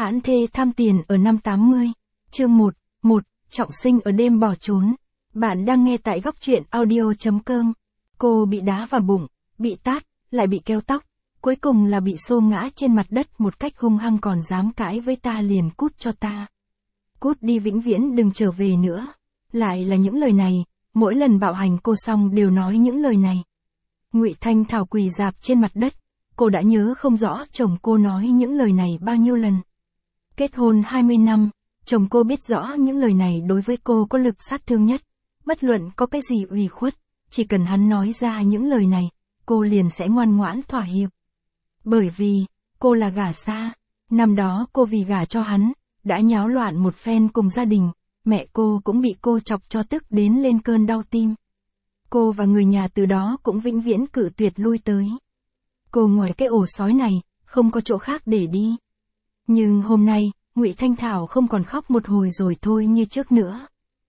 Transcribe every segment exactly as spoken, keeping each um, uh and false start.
Hãn thê tham tiền ở năm tám mươi. Chương một. một. Trọng sinh ở đêm bỏ trốn. Bạn đang nghe tại góc truyện audio chấm com. Cô bị đá vào bụng, bị tát, lại bị kéo tóc. Cuối cùng là bị xô ngã trên mặt đất một cách hung hăng, còn dám cãi với ta liền cút cho ta. Cút đi vĩnh viễn đừng trở về nữa. Lại là những lời này, mỗi lần bạo hành cô xong đều nói những lời này. Ngụy Thanh Thảo quỳ rạp trên mặt đất, cô đã nhớ không rõ chồng cô nói những lời này bao nhiêu lần. Kết hôn hai mươi năm, chồng cô biết rõ những lời này đối với cô có lực sát thương nhất. Bất luận có cái gì ủy khuất, chỉ cần hắn nói ra những lời này, cô liền sẽ ngoan ngoãn thỏa hiệp. Bởi vì, cô là gả xa. Năm đó cô vì gả cho hắn, đã nháo loạn một phen cùng gia đình, mẹ cô cũng bị cô chọc cho tức đến lên cơn đau tim. Cô và người nhà từ đó cũng vĩnh viễn cự tuyệt lui tới. Cô ngoài cái ổ sói này, không có chỗ khác để đi. Nhưng hôm nay, Ngụy Thanh Thảo không còn khóc một hồi rồi thôi như trước nữa.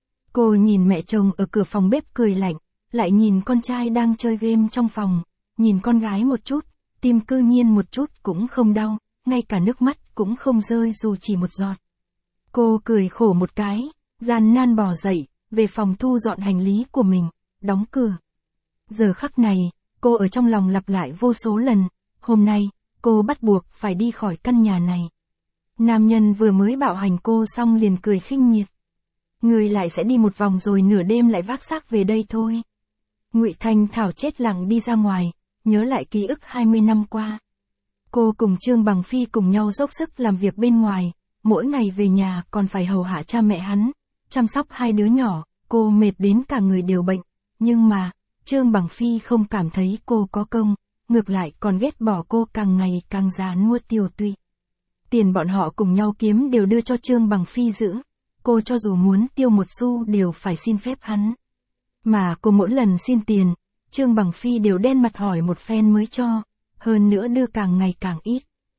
Cô nhìn mẹ chồng ở cửa phòng bếp cười lạnh, lại nhìn con trai đang chơi game trong phòng, nhìn con gái một chút, tim cư nhiên một chút cũng không đau, ngay cả nước mắt cũng không rơi dù chỉ một giọt. Cô cười khổ một cái, gian nan bò dậy, về phòng thu dọn hành lý của mình, đóng cửa. Giờ khắc này, cô ở trong lòng lặp lại vô số lần, hôm nay, cô bắt buộc phải đi khỏi căn nhà này. Nam nhân vừa mới bạo hành cô xong liền cười khinh miệt. Người lại sẽ đi một vòng rồi nửa đêm lại vác xác về đây thôi. Ngụy Thanh Thảo chết lặng đi ra ngoài, nhớ lại ký ức hai mươi năm qua. Cô cùng Trương Bằng Phi cùng nhau dốc sức làm việc bên ngoài, mỗi ngày về nhà còn phải hầu hạ cha mẹ hắn, chăm sóc hai đứa nhỏ, cô mệt đến cả người đều bệnh. Nhưng mà, Trương Bằng Phi không cảm thấy cô có công, ngược lại còn ghét bỏ cô càng ngày càng già nua tiều tụy. Tiền bọn họ cùng nhau kiếm đều đưa cho Trương Bằng Phi giữ, cô cho dù muốn tiêu một xu đều phải xin phép hắn. Mà cô mỗi lần xin tiền, Trương Bằng Phi đều đen mặt hỏi một phen mới cho, hơn nữa đưa càng ngày càng ít.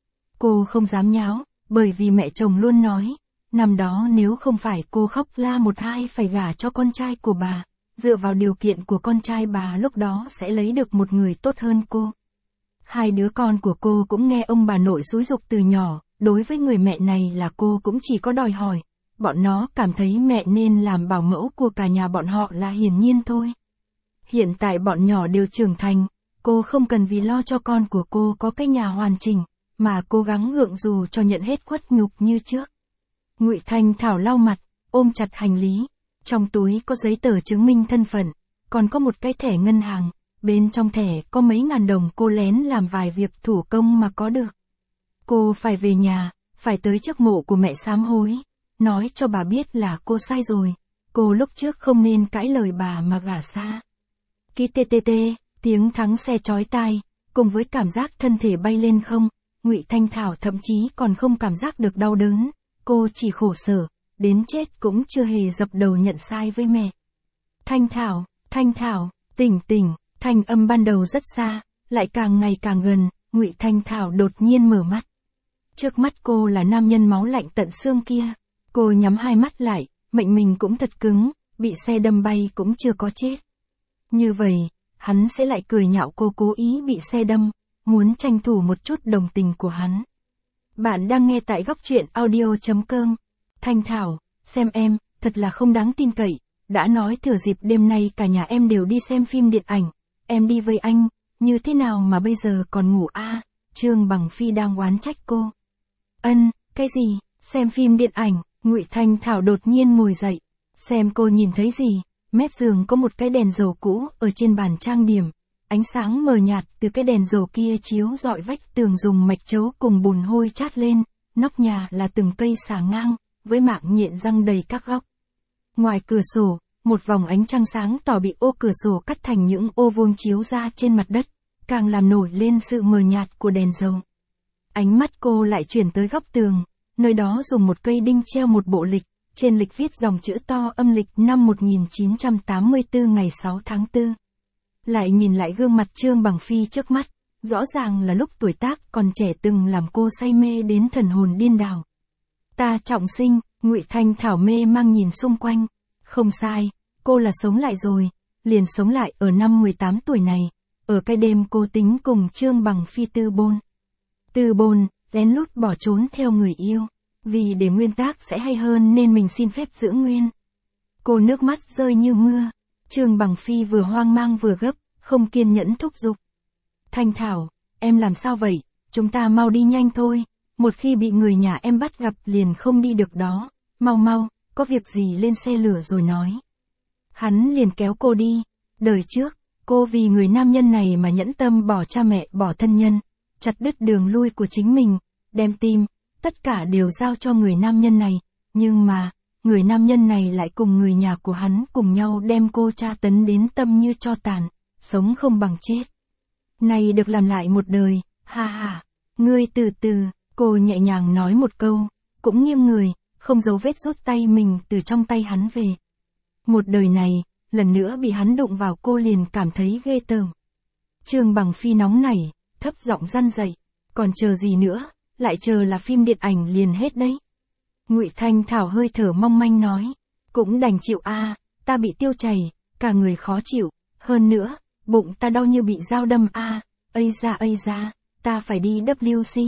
Cô không dám nháo, bởi vì mẹ chồng luôn nói, năm đó nếu không phải cô khóc la một hai phải gả cho con trai của bà, dựa vào điều kiện của con trai bà lúc đó sẽ lấy được một người tốt hơn cô. Hai đứa con của cô cũng nghe ông bà nội xúi giục từ nhỏ, đối với người mẹ này là cô cũng chỉ có đòi hỏi. Bọn nó cảm thấy mẹ nên làm bảo mẫu của cả nhà bọn họ là hiển nhiên thôi. Hiện tại bọn nhỏ đều trưởng thành, cô không cần vì lo cho con của cô có cái nhà hoàn chỉnh, mà cố gắng gượng dù cho nhận hết khuất nhục như trước. Ngụy Thanh Thảo lau mặt, ôm chặt hành lý, trong túi có giấy tờ chứng minh thân phận, còn có một cái thẻ ngân hàng, bên trong thẻ có mấy ngàn đồng cô lén làm vài việc thủ công mà có được. Cô phải về nhà, phải tới trước mộ của mẹ sám hối, nói cho bà biết là cô sai rồi, cô lúc trước không nên cãi lời bà mà gả xa. Kí tê tê tê, tiếng thắng xe chói tai, cùng với cảm giác thân thể bay lên không, Ngụy Thanh Thảo thậm chí còn không cảm giác được đau đớn, cô chỉ khổ sở, đến chết cũng chưa hề dập đầu nhận sai với mẹ. Thanh Thảo, Thanh Thảo, tỉnh tỉnh, thanh âm ban đầu rất xa, lại càng ngày càng gần, Ngụy Thanh Thảo đột nhiên mở mắt. Trước mắt cô là nam nhân máu lạnh tận xương kia. Cô nhắm hai mắt lại, mệnh mình cũng thật cứng, bị xe đâm bay cũng chưa có chết. Như vậy, hắn sẽ lại cười nhạo cô cố ý bị xe đâm, muốn tranh thủ một chút đồng tình của hắn. Bạn đang nghe tại góc truyện audio chấm com. Thanh Thảo, xem em, thật là không đáng tin cậy, đã nói thừa dịp đêm nay cả nhà em đều đi xem phim điện ảnh, em đi với anh, như thế nào mà bây giờ còn ngủ a? À? Trương Bằng Phi đang oán trách cô. Ân, cái gì, xem phim điện ảnh? Ngụy Thanh Thảo đột nhiên ngồi dậy, xem cô nhìn thấy gì, mép giường có một cái đèn dầu cũ ở trên bàn trang điểm, ánh sáng mờ nhạt từ cái đèn dầu kia chiếu rọi vách tường dùng mạch chấu cùng bùn hôi chát lên, nóc nhà là từng cây xà ngang, với mạng nhện răng đầy các góc. Ngoài cửa sổ, một vòng ánh trăng sáng tỏ bị ô cửa sổ cắt thành những ô vuông chiếu ra trên mặt đất, càng làm nổi lên sự mờ nhạt của đèn dầu. Ánh mắt cô lại chuyển tới góc tường. Nơi đó dùng một cây đinh treo một bộ lịch, trên lịch viết dòng chữ to âm lịch năm một nghìn chín trăm tám mươi tư ngày sáu tháng tư. Lại nhìn lại gương mặt Trương Bằng Phi trước mắt, rõ ràng là lúc tuổi tác còn trẻ từng làm cô say mê đến thần hồn điên đảo. Ta trọng sinh, Ngụy Thanh Thảo mê mang nhìn xung quanh, không sai, cô là sống lại rồi, liền sống lại ở năm mười tám tuổi này, ở cái đêm cô tính cùng Trương Bằng Phi tư bôn. Tư bôn, lén lút bỏ trốn theo người yêu. Vì để nguyên tác sẽ hay hơn nên mình xin phép giữ nguyên. Cô nước mắt rơi như mưa. Trương Bằng Phi vừa hoang mang vừa gấp, không kiên nhẫn thúc giục. Thanh Thảo, em làm sao vậy? Chúng ta mau đi nhanh thôi. Một khi bị người nhà em bắt gặp liền không đi được đó. Mau mau, có việc gì lên xe lửa rồi nói. Hắn liền kéo cô đi. Đời trước, cô vì người nam nhân này mà nhẫn tâm bỏ cha mẹ, bỏ thân nhân, chặt đứt đường lui của chính mình, đem tim, tất cả đều giao cho người nam nhân này. Nhưng mà, người nam nhân này lại cùng người nhà của hắn cùng nhau đem cô tra tấn đến tâm như tro tàn, sống không bằng chết. Này được làm lại một đời, ha ha. Ngươi từ từ, cô nhẹ nhàng nói một câu, cũng nghiêng người, không giấu vết rút tay mình từ trong tay hắn về. Một đời này, lần nữa bị hắn đụng vào cô liền cảm thấy ghê tởm. Trương Bằng Phi nóng nảy, thấp giọng răn dậy, còn chờ gì nữa, lại chờ là phim điện ảnh liền hết đấy. Ngụy Thanh Thảo hơi thở mong manh nói, cũng đành chịu a, ta bị tiêu chảy, cả người khó chịu, hơn nữa, bụng ta đau như bị dao đâm a, ây da ây da, ta phải đi W C.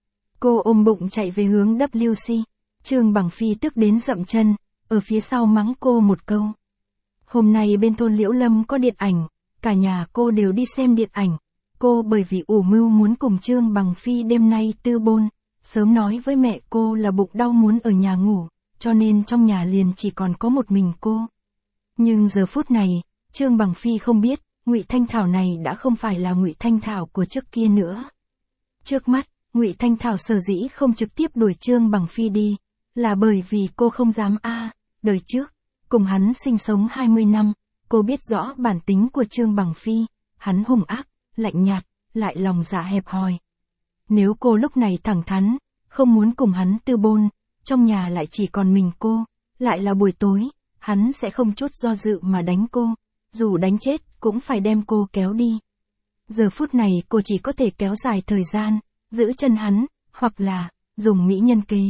Cô ôm bụng chạy về hướng W C. Trương Bằng Phi tức đến dậm chân, ở phía sau mắng cô một câu. Hôm nay bên thôn Liễu Lâm có điện ảnh, cả nhà cô đều đi xem điện ảnh. Cô bởi vì ủ mưu muốn cùng Trương Bằng Phi đêm nay tư bôn, sớm nói với mẹ cô là bụng đau muốn ở nhà ngủ, cho nên trong nhà liền chỉ còn có một mình cô. Nhưng giờ phút này, Trương Bằng Phi không biết, Ngụy Thanh Thảo này đã không phải là Ngụy Thanh Thảo của trước kia nữa. Trước mắt, Ngụy Thanh Thảo sở dĩ không trực tiếp đuổi Trương Bằng Phi đi, là bởi vì cô không dám a, à, đời trước, cùng hắn sinh sống hai mươi năm, cô biết rõ bản tính của Trương Bằng Phi, hắn hung ác, lạnh nhạt, lại lòng dạ hẹp hòi. Nếu cô lúc này thẳng thắn, không muốn cùng hắn tư bôn, trong nhà lại chỉ còn mình cô, lại là buổi tối, hắn sẽ không chút do dự mà đánh cô, dù đánh chết cũng phải đem cô kéo đi. Giờ phút này cô chỉ có thể kéo dài thời gian, giữ chân hắn, hoặc là, dùng mỹ nhân kế.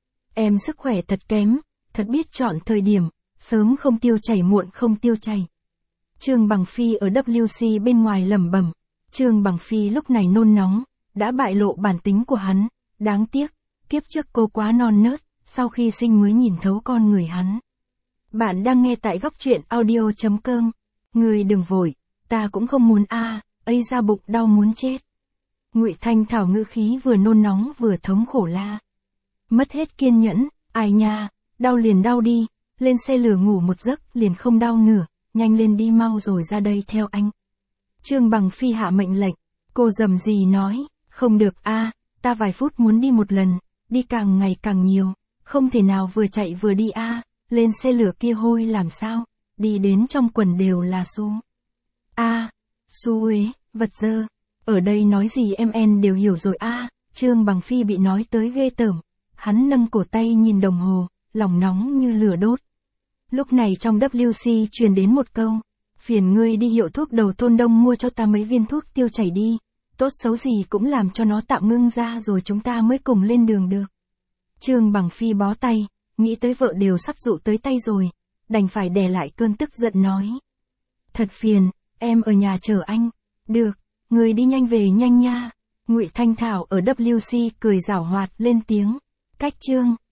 Em sức khỏe thật kém, thật biết chọn thời điểm, sớm không tiêu chảy muộn không tiêu chảy. Trương Bằng Phi ở W C bên ngoài lẩm bẩm. Trương Bằng Phi lúc này nôn nóng, đã bại lộ bản tính của hắn, đáng tiếc, kiếp trước cô quá non nớt, sau khi sinh mới nhìn thấu con người hắn. Bạn đang nghe tại góc truyện audio chấm com. Người đừng vội, ta cũng không muốn a, à, ây da bụng đau muốn chết. Ngụy Thanh Thảo ngữ khí vừa nôn nóng vừa thống khổ la. Mất hết kiên nhẫn, ai nha, đau liền đau đi, lên xe lửa ngủ một giấc liền không đau nữa, nhanh lên đi mau rồi ra đây theo anh. Trương Bằng Phi hạ mệnh lệnh, cô rầm rì nói, không được a, à, ta vài phút muốn đi một lần, đi càng ngày càng nhiều, không thể nào vừa chạy vừa đi a, à, lên xe lửa kia hôi làm sao, đi đến trong quần đều là xu. A, à, xu uế, vật dơ, ở đây nói gì em en đều hiểu rồi a, à, Trương Bằng Phi bị nói tới ghê tởm, hắn nâng cổ tay nhìn đồng hồ, lòng nóng như lửa đốt. Lúc này trong W C truyền đến một câu, phiền ngươi đi hiệu thuốc đầu thôn Đông mua cho ta mấy viên thuốc tiêu chảy đi, tốt xấu gì cũng làm cho nó tạm ngưng ra rồi chúng ta mới cùng lên đường được. Trương Bằng Phi bó tay, nghĩ tới vợ đều sắp dụ tới tay rồi, đành phải đè lại cơn tức giận nói. Thật phiền, em ở nhà chờ anh, được, người đi nhanh về nhanh nha. Ngụy Thanh Thảo ở W C cười giảo hoạt lên tiếng, cách Trương